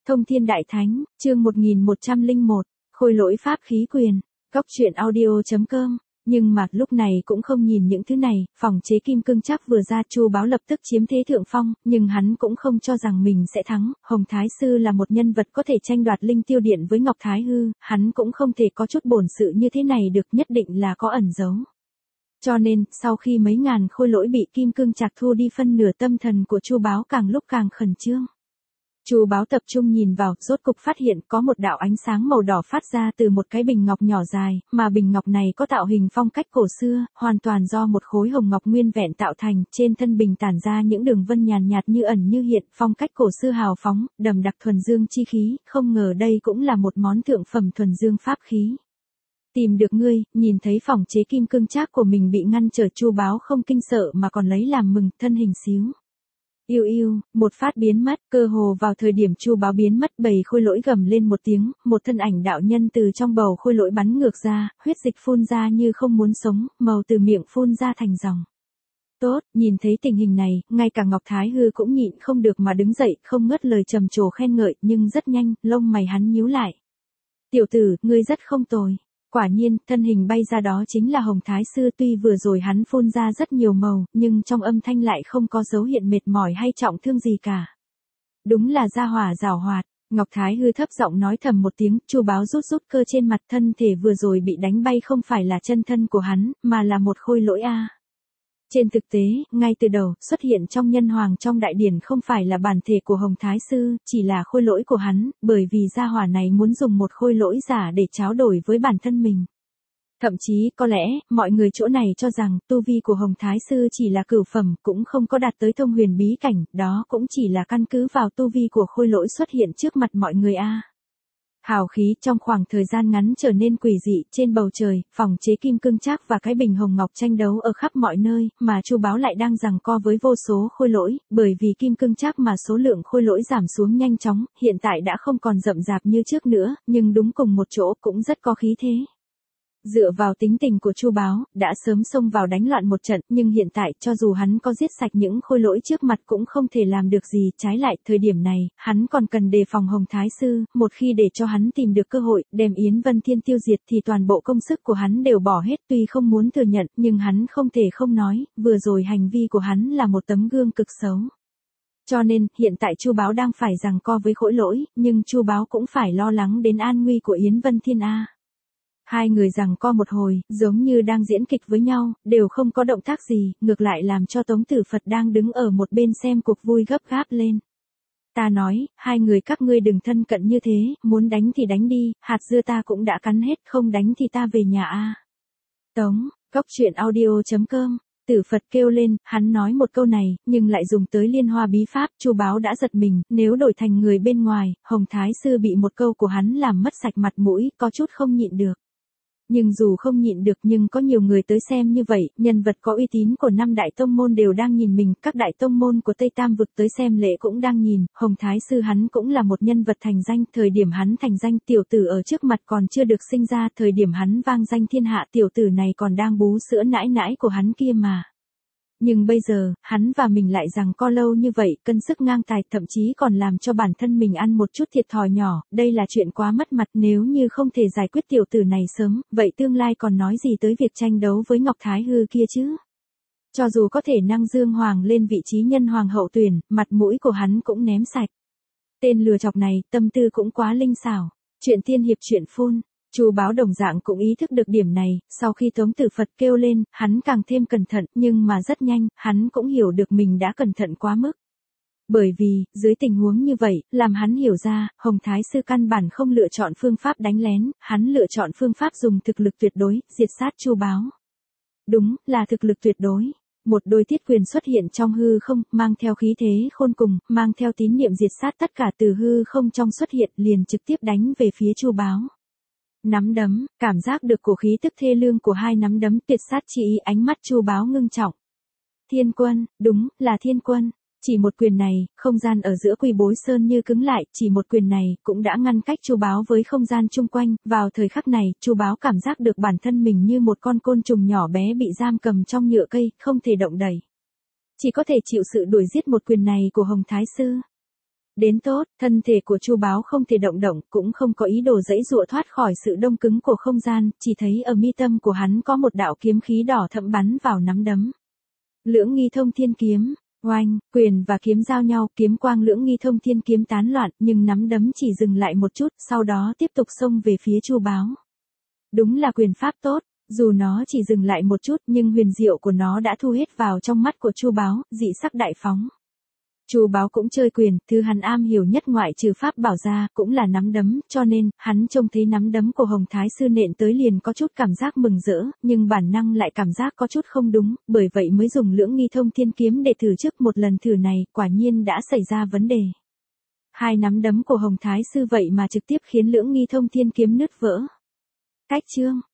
Thông Thiên Đại Thánh, chương 1101, Khôi Lỗi Pháp Khí Quyền, Cóc truyện audio.com. Nhưng mà lúc này cũng không nhìn những thứ này, phòng chế kim cương chắc vừa ra Chu Báo lập tức chiếm thế thượng phong, nhưng hắn cũng không cho rằng mình sẽ thắng. Hồng Thái Sư là một nhân vật có thể tranh đoạt linh tiêu điện với Ngọc Thái Hư, hắn cũng không thể có chút bổn sự như thế này được, nhất định là có ẩn giấu. Cho nên, sau khi mấy ngàn khôi lỗi bị kim cương chặt thu đi phân nửa, tâm thần của Chu Báo càng lúc càng khẩn trương. Chu Báo tập trung nhìn vào, rốt cục phát hiện có một đạo ánh sáng màu đỏ phát ra từ một cái bình ngọc nhỏ dài, mà bình ngọc này có tạo hình phong cách cổ xưa, hoàn toàn do một khối hồng ngọc nguyên vẹn tạo thành, trên thân bình tản ra những đường vân nhàn nhạt như ẩn như hiện, phong cách cổ xưa hào phóng, đậm đặc thuần dương chi khí, không ngờ đây cũng là một món thượng phẩm thuần dương pháp khí. Tìm được ngươi, nhìn thấy phòng chế kim cương trác của mình bị ngăn trở, Chu Báo không kinh sợ mà còn lấy làm mừng, thân hình xíu. Yêu yêu, một phát biến mất, cơ hồ vào thời điểm Chu Báo biến mất, bầy khôi lỗi gầm lên một tiếng, một thân ảnh đạo nhân từ trong bầu khôi lỗi bắn ngược ra, huyết dịch phun ra như không muốn sống, màu từ miệng phun ra thành dòng. Tốt, nhìn thấy tình hình này, ngay cả Ngọc Thái Hư cũng nhịn không được mà đứng dậy, không ngớt lời trầm trồ khen ngợi, nhưng rất nhanh, lông mày hắn nhíu lại. Tiểu tử, ngươi rất không tồi. Quả nhiên, thân hình bay ra đó chính là Hồng Thái Sư, tuy vừa rồi hắn phun ra rất nhiều màu, nhưng trong âm thanh lại không có dấu hiện mệt mỏi hay trọng thương gì cả. Đúng là gia hỏa giảo hoạt. Ngọc Thái Hư thấp giọng nói thầm một tiếng, Chu Báo rút cơ trên mặt, thân thể vừa rồi bị đánh bay không phải là chân thân của hắn, mà là một khôi lỗi a. Trên thực tế, ngay từ đầu, xuất hiện trong nhân hoàng trong đại điển không phải là bản thể của Hồng Thái Sư, chỉ là khôi lỗi của hắn, bởi vì gia hỏa này muốn dùng một khôi lỗi giả để tráo đổi với bản thân mình. Thậm chí, có lẽ, mọi người chỗ này cho rằng, tu vi của Hồng Thái Sư chỉ là cửu phẩm, cũng không có đạt tới thông huyền bí cảnh, đó cũng chỉ là căn cứ vào tu vi của khôi lỗi xuất hiện trước mặt mọi người a. Hào khí trong khoảng thời gian ngắn trở nên quỷ dị, trên bầu trời, phòng chế kim cương trác và cái bình hồng ngọc tranh đấu ở khắp mọi nơi, mà Chu Báo lại đang giằng co với vô số khôi lỗi, bởi vì kim cương trác mà số lượng khôi lỗi giảm xuống nhanh chóng, hiện tại đã không còn rậm rạp như trước nữa, nhưng đúng cùng một chỗ cũng rất có khí thế. Dựa vào tính tình của Chu Báo, đã sớm xông vào đánh loạn một trận, nhưng hiện tại, cho dù hắn có giết sạch những khôi lỗi trước mặt cũng không thể làm được gì, trái lại, thời điểm này, hắn còn cần đề phòng Hồng Thái Sư, một khi để cho hắn tìm được cơ hội, đem Yến Vân Thiên tiêu diệt thì toàn bộ công sức của hắn đều bỏ hết, tuy không muốn thừa nhận, nhưng hắn không thể không nói, vừa rồi hành vi của hắn là một tấm gương cực xấu. Cho nên, hiện tại Chu Báo đang phải giằng co với khôi lỗi, nhưng Chu Báo cũng phải lo lắng đến an nguy của Yến Vân Thiên a. Hai người giằng co một hồi, giống như đang diễn kịch với nhau, đều không có động tác gì, ngược lại làm cho Tống Tử Phật đang đứng ở một bên xem cuộc vui gấp gáp lên. Ta nói, hai người các ngươi đừng thân cận như thế, muốn đánh thì đánh đi, hạt dưa ta cũng đã cắn hết, không đánh thì ta về nhà a. Tống, Cóc truyện audio.com. Tử Phật kêu lên, hắn nói một câu này, nhưng lại dùng tới liên hoa bí pháp, Chu Báo đã giật mình, nếu đổi thành người bên ngoài, Hồng Thái Sư bị một câu của hắn làm mất sạch mặt mũi, có chút không nhịn được. Nhưng dù không nhịn được nhưng có nhiều người tới xem như vậy, nhân vật có uy tín của 5 đại tông môn đều đang nhìn mình, các đại tông môn của Tây Tam vực tới xem lễ cũng đang nhìn, Hồng Thái Sư hắn cũng là một nhân vật thành danh, thời điểm hắn thành danh tiểu tử ở trước mặt còn chưa được sinh ra, thời điểm hắn vang danh thiên hạ tiểu tử này còn đang bú sữa nãi nãi của hắn kia mà. Nhưng bây giờ, hắn và mình lại giằng co lâu như vậy, cân sức ngang tài, thậm chí còn làm cho bản thân mình ăn một chút thiệt thòi nhỏ, đây là chuyện quá mất mặt, nếu như không thể giải quyết tiểu tử này sớm, vậy tương lai còn nói gì tới việc tranh đấu với Ngọc Thái Hư kia chứ? Cho dù có thể năng dương hoàng lên vị trí nhân hoàng hậu tuyển, mặt mũi của hắn cũng ném sạch. Tên lừa chọc này, tâm tư cũng quá linh xảo. Chuyện tiên hiệp chuyện phun. Chu Báo đồng dạng cũng ý thức được điểm này, sau khi Tống Tử Phật kêu lên, hắn càng thêm cẩn thận, nhưng mà rất nhanh, hắn cũng hiểu được mình đã cẩn thận quá mức. Bởi vì, dưới tình huống như vậy, làm hắn hiểu ra, Hồng Thái Sư căn bản không lựa chọn phương pháp đánh lén, hắn lựa chọn phương pháp dùng thực lực tuyệt đối, diệt sát Chu Báo. Đúng, là thực lực tuyệt đối. Một đôi thiết quyền xuất hiện trong hư không, mang theo khí thế khôn cùng, mang theo tín niệm diệt sát tất cả từ hư không trong xuất hiện, liền trực tiếp đánh về phía Chu Báo. Nắm đấm, cảm giác được cổ khí tức thê lương của hai nắm đấm tuyệt sát chi ý, ánh mắt Chu Báo ngưng trọng. Thiên quân, đúng, là thiên quân. Chỉ một quyền này, không gian ở giữa Quỳ Bối Sơn như cứng lại, chỉ một quyền này cũng đã ngăn cách Chu Báo với không gian chung quanh, vào thời khắc này, Chu Báo cảm giác được bản thân mình như một con côn trùng nhỏ bé bị giam cầm trong nhựa cây, không thể động đậy. Chỉ có thể chịu sự đuổi giết một quyền này của Hồng Thái Sư. Đến tốt, thân thể của Chu Báo không thể động động, cũng không có ý đồ giãy giụa thoát khỏi sự đông cứng của không gian, chỉ thấy ở mi tâm của hắn có một đạo kiếm khí đỏ thẫm bắn vào nắm đấm. Lưỡng nghi thông thiên kiếm, oanh, quyền và kiếm giao nhau, kiếm quang lưỡng nghi thông thiên kiếm tán loạn, nhưng nắm đấm chỉ dừng lại một chút, sau đó tiếp tục xông về phía Chu Báo. Đúng là quyền pháp tốt, dù nó chỉ dừng lại một chút nhưng huyền diệu của nó đã thu hết vào trong mắt của Chu Báo, dị sắc đại phóng. Chu Báo cũng chơi quyền, thứ hắn am hiểu nhất ngoại trừ pháp bảo ra, cũng là nắm đấm, cho nên, hắn trông thấy nắm đấm của Hồng Thái Sư nện tới liền có chút cảm giác mừng rỡ, nhưng bản năng lại cảm giác có chút không đúng, bởi vậy mới dùng lưỡng nghi thông thiên kiếm để thử trước một lần thử này, quả nhiên đã xảy ra vấn đề. Hai nắm đấm của Hồng Thái Sư vậy mà trực tiếp khiến lưỡng nghi thông thiên kiếm nứt vỡ. Cách chương